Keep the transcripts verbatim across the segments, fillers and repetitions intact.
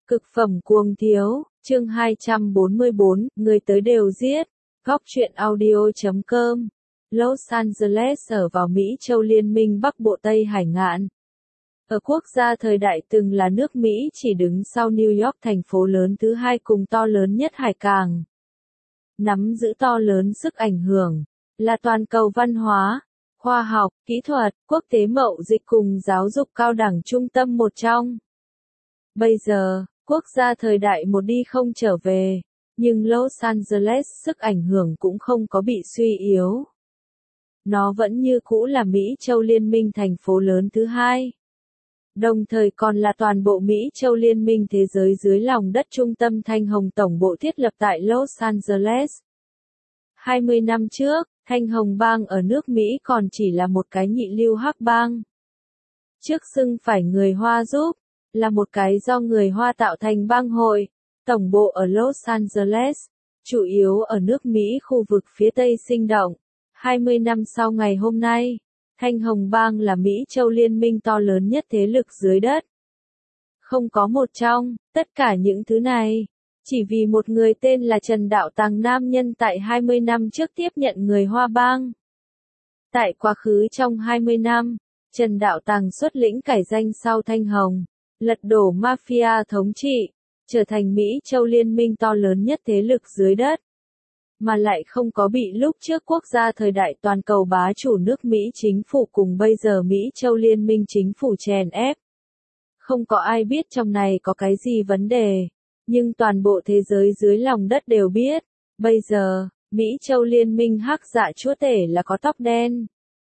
Cực phẩm cuồng thiếu, chương hai trăm bốn mươi bốn, người tới đều giết. Góc truyện audio chấm com. Los Angeles ở vào Mỹ châu Liên minh Bắc Bộ Tây Hải ngạn. Ở quốc gia thời đại từng là nước Mỹ chỉ đứng sau New York, thành phố lớn thứ hai cùng to lớn nhất hải cảng. Nắm giữ to lớn sức ảnh hưởng, là toàn cầu văn hóa, khoa học, kỹ thuật, quốc tế mậu dịch cùng giáo dục cao đẳng trung tâm một trong. Bây giờ, quốc gia thời đại một đi không trở về, nhưng Los Angeles sức ảnh hưởng cũng không có bị suy yếu. Nó vẫn như cũ là Mỹ châu Liên minh thành phố lớn thứ hai. Đồng thời còn là toàn bộ Mỹ châu Liên minh thế giới dưới lòng đất trung tâm Thanh Hồng tổng bộ thiết lập tại Los Angeles. hai mươi năm trước, Thanh Hồng bang ở nước Mỹ còn chỉ là một cái nhị lưu hắc bang. Trước xưng phải người Hoa giúp, là một cái do người Hoa tạo thành bang hội, tổng bộ ở Los Angeles, chủ yếu ở nước Mỹ khu vực phía Tây sinh động. hai mươi năm sau ngày hôm nay, Thanh Hồng bang là Mỹ châu Liên minh to lớn nhất thế lực dưới đất. Không có một trong, tất cả những thứ này, chỉ vì một người tên là Trần Đạo Tàng nam nhân tại hai mươi năm trước tiếp nhận người Hoa bang. Tại quá khứ trong hai mươi năm, Trần Đạo Tàng xuất lĩnh cải danh sau Thanh Hồng, lật đổ mafia thống trị, trở thành Mỹ châu Liên minh to lớn nhất thế lực dưới đất. Mà lại không có bị lúc trước quốc gia thời đại toàn cầu bá chủ nước Mỹ chính phủ cùng bây giờ Mỹ châu Liên minh chính phủ chèn ép. Không có ai biết trong này có cái gì vấn đề, nhưng toàn bộ thế giới dưới lòng đất đều biết, bây giờ, Mỹ châu Liên minh hắc dạ chúa tể là có tóc đen.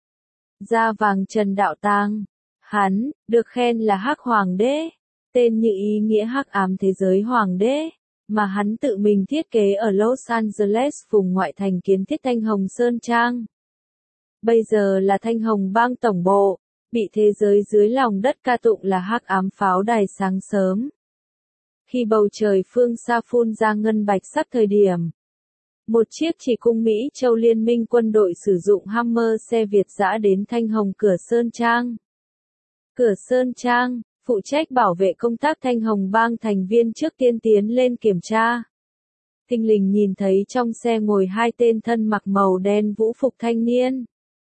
Da vàng Trần Đạo Tàng, hắn, được khen là hắc hoàng đế, tên như ý nghĩa hắc ám thế giới hoàng đế, mà hắn tự mình thiết kế ở Los Angeles vùng ngoại thành kiến thiết Thanh Hồng Sơn Trang. Bây giờ là Thanh Hồng bang tổng bộ, bị thế giới dưới lòng đất ca tụng là hắc ám pháo đài sáng sớm. Khi bầu trời phương xa phun ra ngân bạch sắc thời điểm, một chiếc chỉ cung Mỹ châu Liên minh quân đội sử dụng Hammer xe Việt dã đến Thanh Hồng Cửa Sơn Trang. Cửa Sơn Trang, phụ trách bảo vệ công tác Thanh Hồng bang thành viên trước tiên tiến lên kiểm tra. Thình lình nhìn thấy trong xe ngồi hai tên thân mặc màu đen vũ phục thanh niên.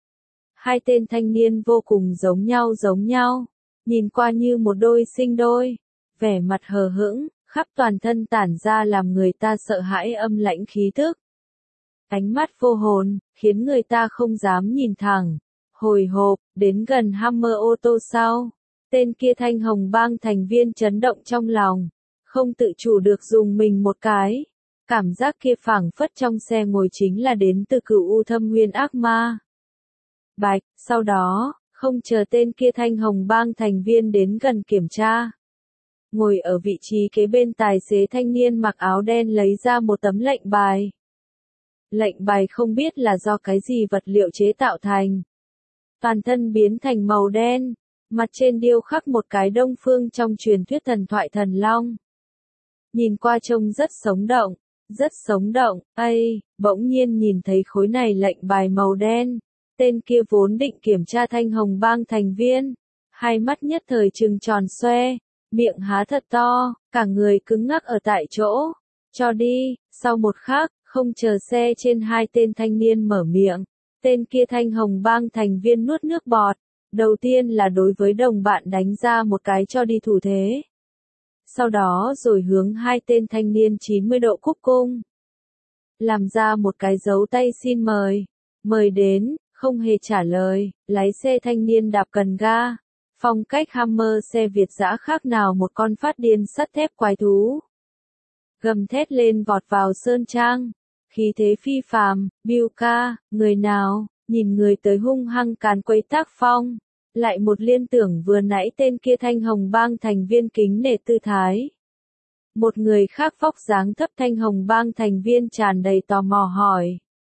Hai tên thanh niên vô cùng giống nhau giống nhau, nhìn qua như một đôi sinh đôi, vẻ mặt hờ hững, khắp toàn thân tản ra làm người ta sợ hãi âm lãnh khí tức. Ánh mắt vô hồn, khiến người ta không dám nhìn thẳng. Hồi hộp, đến gần Hammer ô tô sau, tên kia Thanh Hồng bang thành viên chấn động trong lòng, không tự chủ được dùng mình một cái. Cảm giác kia phảng phất trong xe ngồi chính là đến từ Cửu U Thâm Nguyên ác ma. Bạch, sau đó, không chờ tên kia Thanh Hồng bang thành viên đến gần kiểm tra. Ngồi ở vị trí kế bên tài xế thanh niên mặc áo đen lấy ra một tấm lệnh bài. Lệnh bài không biết là do cái gì vật liệu chế tạo thành. Toàn thân biến thành màu đen, mặt trên điêu khắc một cái đông phương trong truyền thuyết thần thoại thần long. Nhìn qua trông rất sống động, rất sống động, ây, bỗng nhiên nhìn thấy khối này lệnh bài màu đen, tên kia vốn định kiểm tra Thanh Hồng bang thành viên, hai mắt nhất thời trừng tròn xoe, miệng há thật to, cả người cứng ngắc ở tại chỗ, cho đi, sau một khắc, không chờ xe trên hai tên thanh niên mở miệng, tên kia Thanh Hồng bang thành viên nuốt nước bọt, đầu tiên là đối với đồng bạn đánh ra một cái cho đi thủ thế. Sau đó rồi hướng hai tên thanh niên chín mươi độ cúc cung. Làm ra một cái dấu tay xin mời, mời đến, không hề trả lời, lái xe thanh niên đạp cần ga. Phong cách Hammer xe Việt dã khác nào một con phát điên sắt thép quái thú. Gầm thét lên vọt vào Sơn Trang. Khí thế phi phàm, Bill ca, người nào, nhìn người tới hung hăng càn quấy tác phong. Lại một liên tưởng vừa nãy tên kia Thanh Hồng bang thành viên kính nể tư thái. Một người khác vóc dáng thấp Thanh Hồng bang thành viên tràn đầy tò mò hỏi.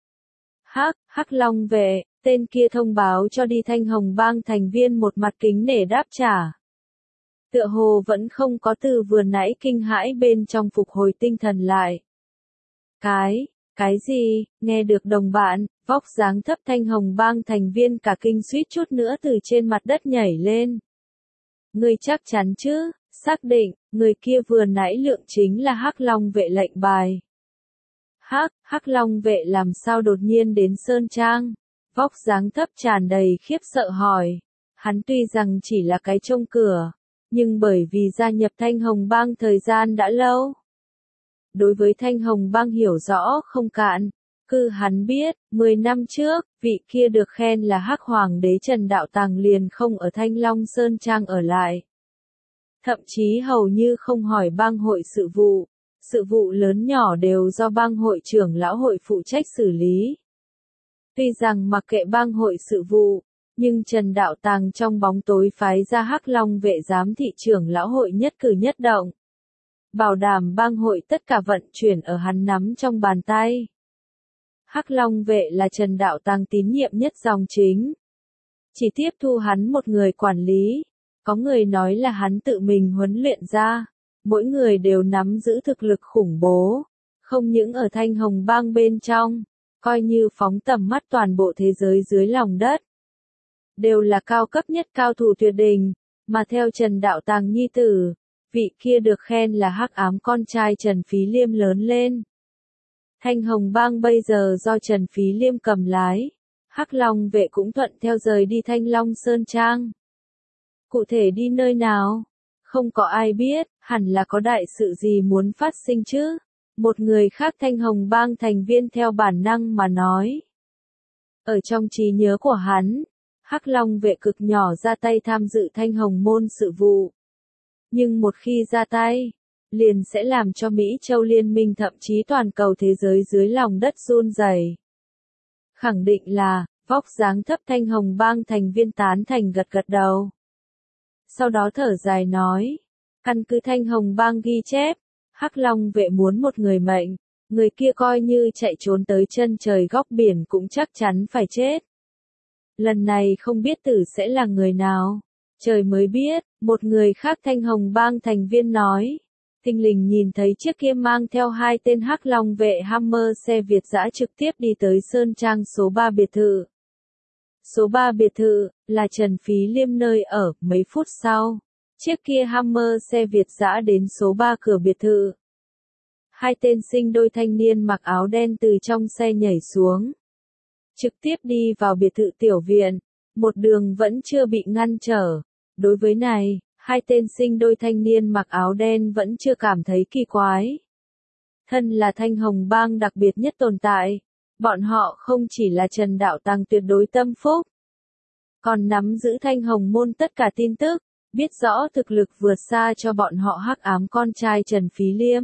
Hắc, Hắc Long vệ, tên kia thông báo cho đi Thanh Hồng bang thành viên một mặt kính nể đáp trả. Tựa hồ vẫn không có từ vừa nãy kinh hãi bên trong phục hồi tinh thần lại. Cái, cái gì, nghe được đồng bạn, vóc dáng thấp Thanh Hồng bang thành viên cả kinh suýt chút nữa từ trên mặt đất nhảy lên. Ngươi chắc chắn chứ, Xác định, người kia vừa nãy lượng chính là Hắc Long vệ lệnh bài. Hắc, Hắc Long vệ làm sao đột nhiên đến Sơn Trang? Vóc dáng thấp tràn đầy khiếp sợ hỏi. Hắn tuy rằng chỉ là cái trông cửa, nhưng bởi vì gia nhập Thanh Hồng Bang thời gian đã lâu. Đối với Thanh Hồng Bang hiểu rõ không cạn, cứ hắn biết, mười năm trước, vị kia được khen là Hắc Hoàng đế Trần Đạo Tàng liền không ở Thanh Long Sơn Trang ở lại. Thậm chí hầu như không hỏi bang hội sự vụ, sự vụ lớn nhỏ đều do bang hội trưởng lão hội phụ trách xử lý. Tuy rằng mặc kệ bang hội sự vụ, nhưng Trần Đạo Tàng trong bóng tối phái ra Hắc Long vệ giám thị trưởng lão hội nhất cử nhất động. Bảo đảm bang hội tất cả vận chuyển ở hắn nắm trong bàn tay. Hắc Long vệ là Trần Đạo Tàng tín nhiệm nhất dòng chính. Chỉ tiếp thu hắn một người quản lý. Có người nói là hắn tự mình huấn luyện ra. Mỗi người đều nắm giữ thực lực khủng bố. Không những ở Thanh Hồng Bang bên trong, coi như phóng tầm mắt toàn bộ thế giới dưới lòng đất. Đều là cao cấp nhất cao thủ tuyệt đỉnh, mà theo Trần Đạo Tàng nhi tử, vị kia được khen là Hắc Ám con trai Trần Phí Liêm lớn lên. Thanh Hồng Bang bây giờ do Trần Phí Liêm cầm lái, Hắc Long vệ cũng thuận theo rời đi Thanh Long Sơn Trang. Cụ thể đi nơi nào? Không có ai biết, hẳn là có đại sự gì muốn phát sinh chứ. Một người khác Thanh Hồng Bang thành viên theo bản năng mà nói. Ở trong trí nhớ của hắn, Hắc Long vệ cực nhỏ ra tay tham dự Thanh Hồng môn sự vụ. Nhưng một khi ra tay, liền sẽ làm cho Mỹ Châu Liên minh thậm chí toàn cầu thế giới dưới lòng đất run rẩy. Khẳng định là, vóc dáng thấp Thanh Hồng Bang thành viên tán thành gật gật đầu. Sau đó thở dài nói, căn cứ Thanh Hồng Bang ghi chép, Hắc Long vệ muốn một người mệnh, người kia coi như chạy trốn tới chân trời góc biển cũng chắc chắn phải chết. Lần này không biết tử sẽ là người nào, trời mới biết, một người khác Thanh Hồng Bang thành viên nói. Thình lình nhìn thấy chiếc kia mang theo hai tên Hắc Long vệ Hammer xe Việt dã trực tiếp đi tới Sơn Trang số ba biệt thự. Số ba biệt thự, là Trần Phí Liêm nơi ở, mấy phút sau. Chiếc kia Hammer xe Việt dã đến số ba cửa biệt thự. Hai tên sinh đôi thanh niên mặc áo đen từ trong xe nhảy xuống. Trực tiếp đi vào biệt thự tiểu viện, một đường vẫn chưa bị ngăn trở. Đối với này, hai tên sinh đôi thanh niên mặc áo đen vẫn chưa cảm thấy kỳ quái. Thân là Thanh Hồng Bang đặc biệt nhất tồn tại, bọn họ không chỉ là Trần Đạo Tàng tuyệt đối tâm phúc, còn nắm giữ Thanh Hồng môn tất cả tin tức, biết rõ thực lực vượt xa cho bọn họ Hắc Ám con trai Trần Phí Liêm.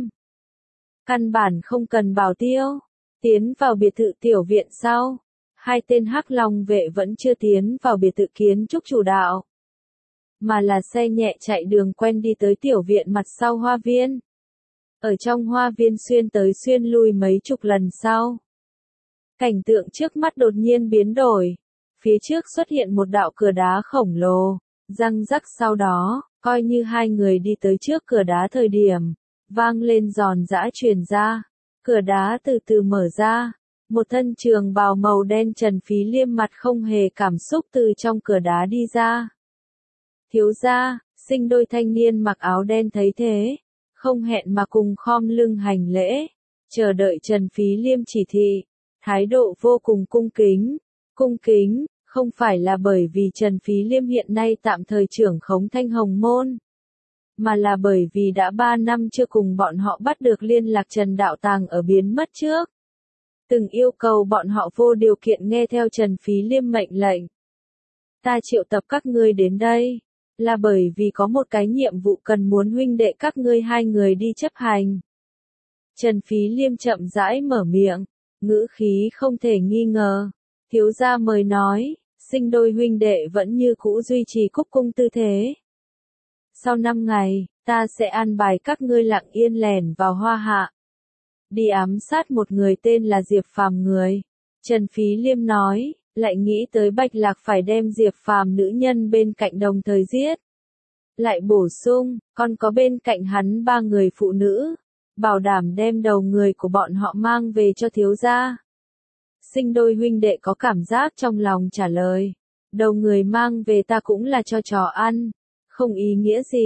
Căn bản không cần bảo tiêu, tiến vào biệt thự tiểu viện sau, hai tên Hắc Long vệ vẫn chưa tiến vào biệt thự kiến trúc chủ đạo, mà là xe nhẹ chạy đường quen đi tới tiểu viện mặt sau hoa viên. Ở trong hoa viên xuyên tới xuyên lui mấy chục lần sau. Cảnh tượng trước mắt đột nhiên biến đổi. Phía trước xuất hiện một đạo cửa đá khổng lồ, răng rắc sau đó, coi như hai người đi tới trước cửa đá thời điểm, vang lên giòn giã truyền ra. Cửa đá từ từ mở ra, một thân trường bào màu đen Trần Phí Liêm mặt không hề cảm xúc từ trong cửa đá đi ra. Thiếu gia, sinh đôi thanh niên mặc áo đen thấy thế, không hẹn mà cùng khom lưng hành lễ, chờ đợi Trần Phí Liêm chỉ thị, thái độ vô cùng cung kính. Cung kính, không phải là bởi vì Trần Phí Liêm hiện nay tạm thời trưởng khống Thanh Hồng môn, mà là bởi vì đã ba năm chưa cùng bọn họ bắt được liên lạc Trần Đạo Tàng ở biến mất trước. Từng yêu cầu bọn họ vô điều kiện nghe theo Trần Phí Liêm mệnh lệnh. Ta triệu tập các ngươi đến đây, là bởi vì có một cái nhiệm vụ cần muốn huynh đệ các ngươi hai người đi chấp hành. Trần Phí Liêm chậm rãi mở miệng, ngữ khí không thể nghi ngờ. Thiếu gia mời nói, sinh đôi huynh đệ vẫn như cũ duy trì cúc cung tư thế. Sau năm ngày, ta sẽ an bài các ngươi lặng yên lẻn vào Hoa Hạ. Đi ám sát một người tên là Diệp Phàm người. Trần Phí Liêm nói, lại nghĩ tới Bạch Lạc phải đem Diệp Phàm nữ nhân bên cạnh đồng thời giết. Lại bổ sung, còn có bên cạnh hắn ba người phụ nữ, bảo đảm đem đầu người của bọn họ mang về cho thiếu gia. Sinh đôi huynh đệ có cảm giác trong lòng trả lời, đầu người mang về ta cũng là cho trò ăn, không ý nghĩa gì,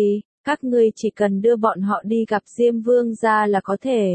Các ngươi chỉ cần đưa bọn họ đi gặp Diêm Vương gia là có thể.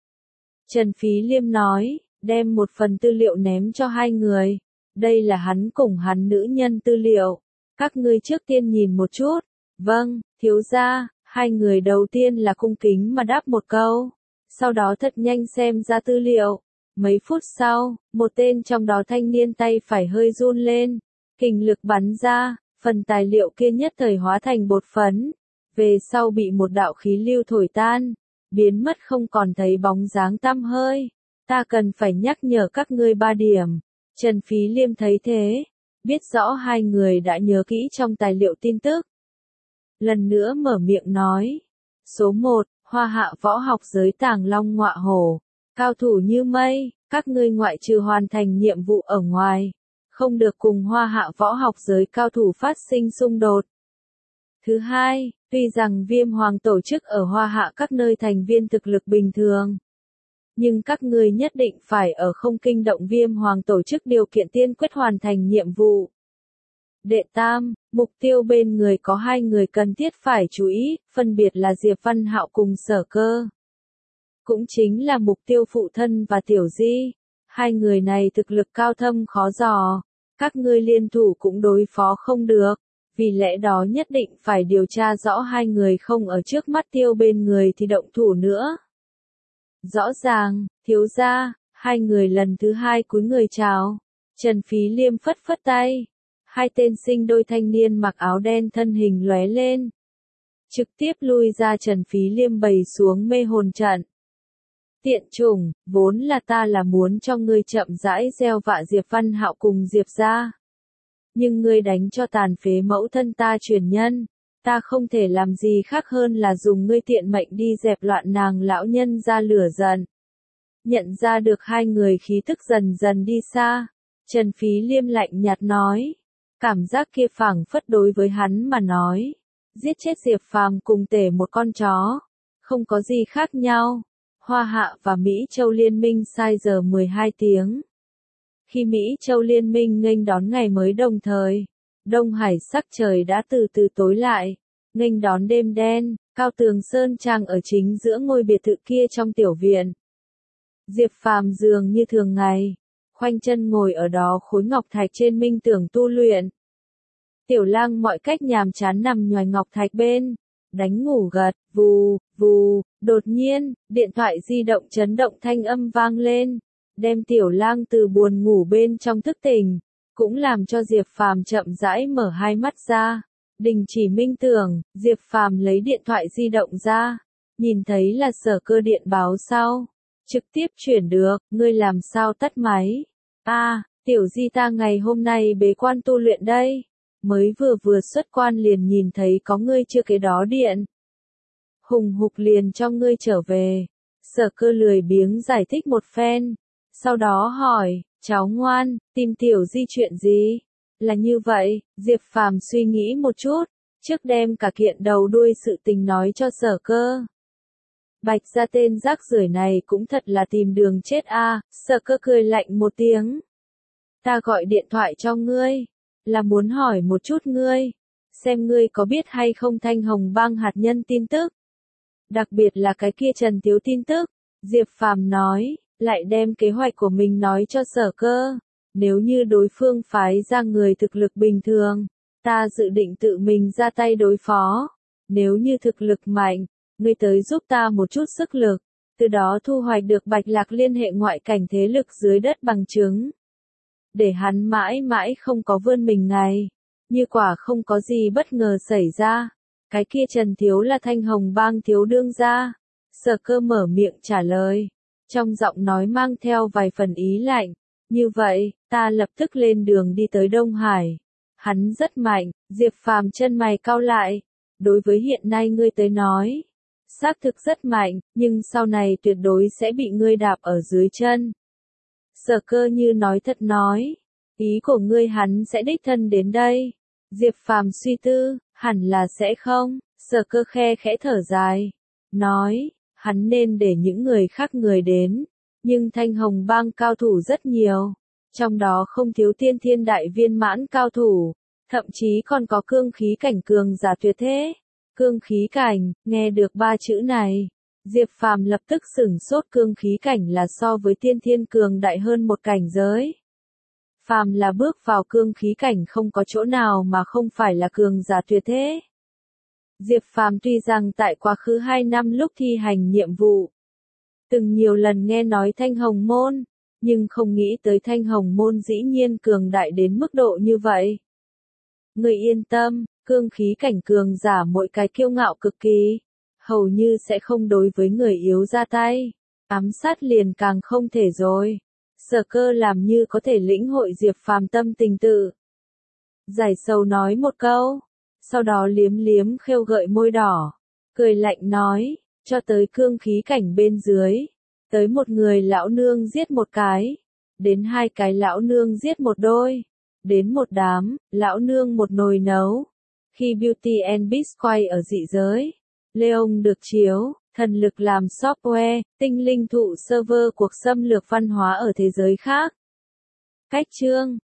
Trần Phí Liêm nói, đem một phần tư liệu ném cho hai người. Đây là hắn cùng hắn nữ nhân tư liệu. Các ngươi trước tiên nhìn một chút. Vâng, thiếu gia. Hai người đầu tiên là cung kính mà đáp một câu. Sau đó thật nhanh xem ra tư liệu. Mấy phút sau, một tên trong đó thanh niên tay phải hơi run lên. Kình lực bắn ra, phần tài liệu kia nhất thời hóa thành bột phấn. Về sau bị một đạo khí lưu thổi tan. Biến mất không còn thấy bóng dáng tăm hơi. Ta cần phải nhắc nhở các ngươi ba điểm. Trần Phí Liêm thấy thế. Biết rõ hai người đã nhớ kỹ trong tài liệu tin tức. Lần nữa mở miệng nói. Số một, Hoa Hạ võ học giới Tàng Long Ngọa Hổ. Cao thủ như mây, các ngươi ngoại trừ hoàn thành nhiệm vụ ở ngoài. Không được cùng Hoa Hạ võ học giới cao thủ phát sinh xung đột. Thứ hai, tuy rằng Viêm Hoàng tổ chức ở Hoa Hạ các nơi thành viên thực lực bình thường. Nhưng các ngươi nhất định phải ở không kinh động Viêm Hoàng tổ chức điều kiện tiên quyết hoàn thành nhiệm vụ. Đệ tam, mục tiêu bên người có hai người cần thiết phải chú ý, phân biệt là Diệp Văn Hạo cùng Sở Cơ. Cũng chính là mục tiêu phụ thân và Tiểu Di. Hai người này thực lực cao thâm khó dò. Các ngươi liên thủ cũng đối phó không được. Vì lẽ đó nhất định phải điều tra rõ hai người không ở trước mắt tiêu bên người thì động thủ nữa. Rõ ràng, thiếu gia, hai người lần thứ hai cúi người chào. Trần Phí Liêm phất phất tay. Hai tên sinh đôi thanh niên mặc áo đen thân hình lóe lên. Trực tiếp lui ra Trần Phí Liêm bày xuống mê hồn trận. Tiện chủng, vốn là ta là muốn cho ngươi chậm rãi gieo vạ Diệp Văn Hạo cùng Diệp gia. Nhưng ngươi đánh cho tàn phế mẫu thân ta truyền nhân. Ta không thể làm gì khác hơn là dùng ngươi tiện mệnh đi dẹp loạn nàng lão nhân ra lửa giận. Nhận ra được hai người khí tức dần dần đi xa. Trần Phí Liêm lạnh nhạt nói. Cảm giác kia phảng phất đối với hắn mà nói. Giết chết Diệp Phàm cùng tể một con chó. Không có gì khác nhau. Hoa Hạ và Mỹ Châu liên minh sai giờ mười hai tiếng. Khi Mỹ Châu liên minh nghênh đón ngày mới đồng thời. Đông Hải sắc trời đã từ từ tối lại. Nghênh đón đêm đen, Cao Tường Sơn Trang ở chính giữa ngôi biệt thự kia trong tiểu viện. Diệp Phàm dường như thường ngày. Khoanh chân ngồi ở đó khối ngọc thạch trên minh tưởng tu luyện. Tiểu Lang mọi cách nhàm chán nằm nhoài ngọc thạch bên, đánh ngủ gật, vù, vù, đột nhiên, điện thoại di động chấn động thanh âm vang lên, đem Tiểu Lang từ buồn ngủ bên trong thức tỉnh, cũng làm cho Diệp Phàm chậm rãi mở hai mắt ra. Đình chỉ minh tưởng, Diệp Phàm lấy điện thoại di động ra, nhìn thấy là Sở Cơ điện báo sau. Trực tiếp chuyển được, ngươi làm sao tắt máy? A, à, Tiểu Di ta ngày hôm nay bế quan tu luyện đây. Mới vừa vừa xuất quan liền nhìn thấy có ngươi chưa cái đó điện. Hùng hục liền cho ngươi trở về. Sở Cơ lười biếng giải thích một phen. Sau đó hỏi, cháu ngoan, tìm Tiểu Di chuyện gì? Là như vậy, Diệp Phàm suy nghĩ một chút. Trước đem cả kiện đầu đuôi sự tình nói cho Sở Cơ. Bạch ra tên rác rưởi này cũng thật là tìm đường chết a. À. Sở Cơ cười lạnh một tiếng. Ta gọi điện thoại cho ngươi, là muốn hỏi một chút ngươi, xem ngươi có biết hay không Thanh Hồng Bang hạt nhân tin tức. Đặc biệt là cái kia Trần Tiếu tin tức. Diệp Phàm nói, lại đem kế hoạch của mình nói cho Sở Cơ. Nếu như đối phương phái ra người thực lực bình thường, ta dự định tự mình ra tay đối phó. Nếu như thực lực mạnh, ngươi tới giúp ta một chút sức lực, từ đó thu hoạch được Bạch Lạc liên hệ ngoại cảnh thế lực dưới đất bằng chứng. Để hắn mãi mãi không có vươn mình ngày. Như quả không có gì bất ngờ xảy ra. Cái kia Trần Thiếu là Thanh Hồng Bang thiếu đương gia. Sở Cơ mở miệng trả lời. Trong giọng nói mang theo vài phần ý lạnh. Như vậy, ta lập tức lên đường đi tới Đông Hải. Hắn rất mạnh, Diệp Phàm chân mày cau lại. Đối với hiện nay ngươi tới nói, xác thực rất mạnh, nhưng sau này tuyệt đối sẽ bị ngươi đạp ở dưới chân. Sở Cơ như nói thật nói, ý của ngươi hắn sẽ đích thân đến đây. Diệp Phàm suy tư, hẳn là sẽ không. Sở Cơ khe khẽ thở dài, nói, hắn nên để những người khác người đến, nhưng Thanh Hồng Bang cao thủ rất nhiều, trong đó không thiếu tiên thiên đại viên mãn cao thủ, thậm chí còn có cương khí cảnh cường giả tuyệt thế. Cương khí cảnh, nghe được ba chữ này, Diệp Phàm lập tức sửng sốt. Cương khí cảnh là so với tiên thiên cường đại hơn một cảnh giới. Phàm là bước vào cương khí cảnh không có chỗ nào mà không phải là cường giả tuyệt thế. Diệp Phàm tuy rằng tại quá khứ hai năm lúc thi hành nhiệm vụ, từng nhiều lần nghe nói Thanh Hồng Môn, nhưng không nghĩ tới Thanh Hồng Môn dĩ nhiên cường đại đến mức độ như vậy. Người yên tâm, cương khí cảnh cường giả mỗi cái kiêu ngạo cực kỳ, hầu như sẽ không đối với người yếu ra tay, ám sát liền càng không thể rồi. Sở Cơ làm như có thể lĩnh hội Diệp Phàm tâm tình tự. Giải sầu nói một câu, sau đó liếm liếm khêu gợi môi đỏ, cười lạnh nói, cho tới cương khí cảnh bên dưới, tới một người lão nương giết một cái, đến hai cái lão nương giết một đôi, đến một đám, lão nương một nồi nấu. Khi Beauty and Beast quay ở dị giới, Leon được chiếu, thần lực làm software, tinh linh thụ server cuộc xâm lược văn hóa ở thế giới khác. Cách chương